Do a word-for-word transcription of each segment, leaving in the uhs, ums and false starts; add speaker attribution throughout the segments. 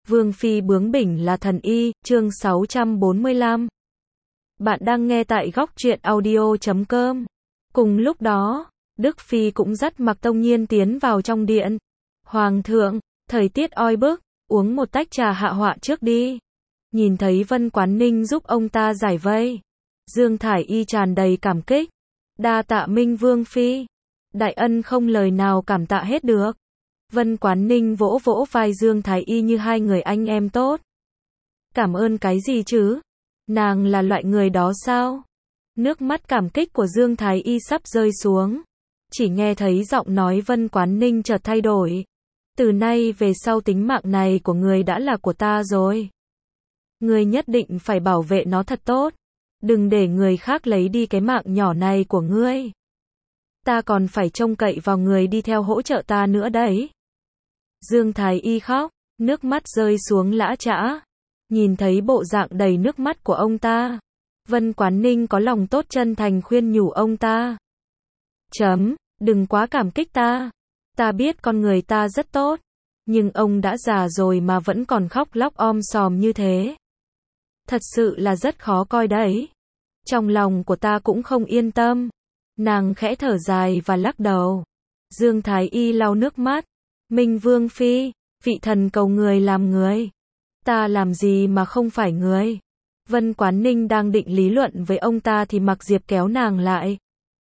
Speaker 1: Vương phi bướng bỉnh là thần y, chương sáu trăm bốn mươi lăm. Bạn đang nghe tại góc truyện audio chấm com. Cùng lúc đó, Đức phi cũng dắt Mạc Tông Nhiên tiến vào trong điện. Hoàng thượng, thời tiết oi bức, uống một tách trà hạ họa trước đi. Nhìn thấy Vân Quán Ninh giúp ông ta giải vây, Dương Thải Y tràn đầy cảm kích. Đa tạ Minh Vương phi, đại ân không lời nào cảm tạ hết được. Vân Quán Ninh vỗ vỗ vai Dương Thái Y như hai người anh em tốt. Cảm ơn cái gì chứ? Nàng là loại người đó sao? Nước mắt cảm kích của Dương Thái Y sắp rơi xuống. Chỉ nghe thấy giọng nói Vân Quán Ninh chợt thay đổi. Từ nay về sau tính mạng này của người đã là của ta rồi. Người nhất định phải bảo vệ nó thật tốt. Đừng để người khác lấy đi cái mạng nhỏ này của ngươi. Ta còn phải trông cậy vào người đi theo hỗ trợ ta nữa đấy. Dương Thái Y khóc, nước mắt rơi xuống lã chã. Nhìn thấy bộ dạng đầy nước mắt của ông ta, Vân Quán Ninh có lòng tốt chân thành khuyên nhủ ông ta. Chấm, đừng quá cảm kích ta. Ta biết con người ta rất tốt, nhưng ông đã già rồi mà vẫn còn khóc lóc om sòm như thế. Thật sự là rất khó coi đấy. Trong lòng của ta cũng không yên tâm. Nàng khẽ thở dài và lắc đầu. Dương Thái Y lau nước mắt. Minh Vương phi, vị thần cầu người làm người. Ta làm gì mà không phải người. Vân Quán Ninh đang định lý luận với ông ta thì Mạc Diệp kéo nàng lại.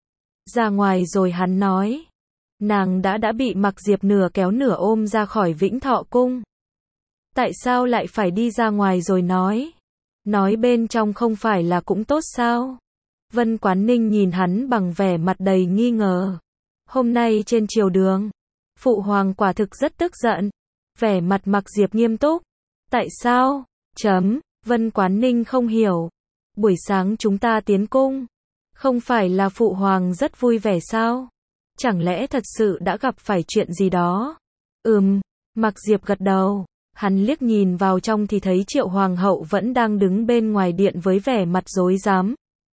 Speaker 1: Ra ngoài rồi hắn nói. Nàng đã đã bị Mạc Diệp nửa kéo nửa ôm ra khỏi Vĩnh Thọ Cung. Tại sao lại phải đi ra ngoài rồi nói? Nói bên trong không phải là cũng tốt sao? Vân Quán Ninh nhìn hắn bằng vẻ mặt đầy nghi ngờ. Hôm nay trên triều đường, Phụ Hoàng quả thực rất tức giận. Vẻ mặt Mạc Diệp nghiêm túc. Tại sao? Chấm, Vân Quán Ninh không hiểu. Buổi sáng chúng ta tiến cung. Không phải là Phụ Hoàng rất vui vẻ sao? Chẳng lẽ thật sự đã gặp phải chuyện gì đó? Ừm, Mạc Diệp gật đầu. Hắn liếc nhìn vào trong thì thấy Triệu Hoàng hậu vẫn đang đứng bên ngoài điện với vẻ mặt rối rắm.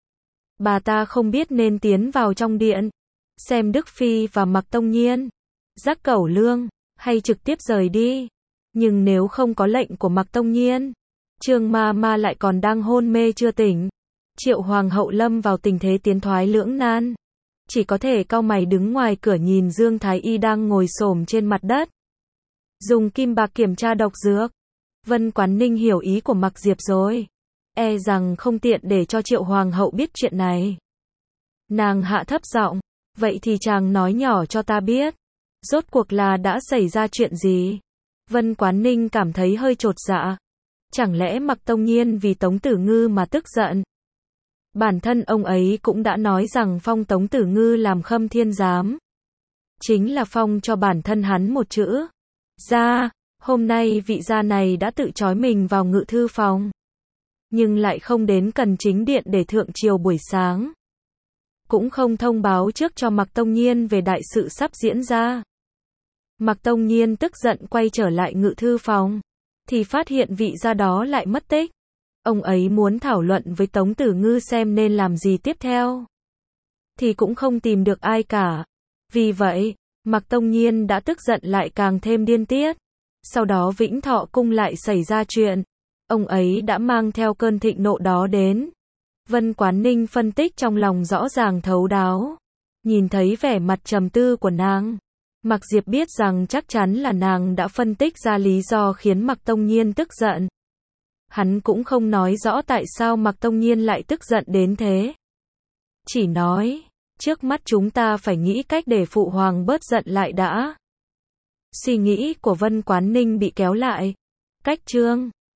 Speaker 1: Bà ta không biết nên tiến vào trong điện, xem Đức phi và Mạc Tông Nhiên, Giác Cẩu Lương, hay trực tiếp rời đi. Nhưng nếu không có lệnh của Mạc Tông Nhiên, Trương ma ma lại còn đang hôn mê chưa tỉnh. Triệu Hoàng hậu lâm vào tình thế tiến thoái lưỡng nan. Chỉ có thể cau mày đứng ngoài cửa nhìn Dương Thái Y đang ngồi xổm trên mặt đất. Dùng kim bạc kiểm tra độc dược. Vân Quán Ninh hiểu ý của Mạc Diệp rồi. E rằng không tiện để cho Triệu Hoàng hậu biết chuyện này. Nàng hạ thấp giọng. Vậy thì chàng nói nhỏ cho ta biết. Rốt cuộc là đã xảy ra chuyện gì? Vân Quán Ninh cảm thấy hơi chột dạ. Chẳng lẽ Mạc Tông Nhiên vì Tống Tử Ngư mà tức giận? Bản thân ông ấy cũng đã nói rằng phong Tống Tử Ngư làm Khâm Thiên Giám. Chính là phong cho bản thân hắn một chữ. Ra, hôm nay vị gia này đã tự trói mình vào ngự thư phòng. Nhưng lại không đến cần chính điện để thượng triều buổi sáng. Cũng không thông báo trước cho Mạc Tông Nhiên về đại sự sắp diễn ra. Mạc Tông Nhiên tức giận quay trở lại ngự thư phòng. Thì phát hiện vị gia đó lại mất tích. Ông ấy muốn thảo luận với Tống Tử Ngư xem nên làm gì tiếp theo. Thì cũng không tìm được ai cả. Vì vậy, Mạc Tông Nhiên đã tức giận lại càng thêm điên tiết. Sau đó Vĩnh Thọ Cung lại xảy ra chuyện. Ông ấy đã mang theo cơn thịnh nộ đó đến. Vân Quán Ninh phân tích trong lòng rõ ràng thấu đáo. Nhìn thấy vẻ mặt trầm tư của nàng, Mạc Diệp biết rằng chắc chắn là nàng đã phân tích ra lý do khiến Mạc Tông Nhiên tức giận. Hắn cũng không nói rõ tại sao Mạc Tông Nhiên lại tức giận đến thế. Chỉ nói, trước mắt chúng ta phải nghĩ cách để Phụ Hoàng bớt giận lại đã. Suy nghĩ của Vân Quán Ninh bị kéo lại. Cách chương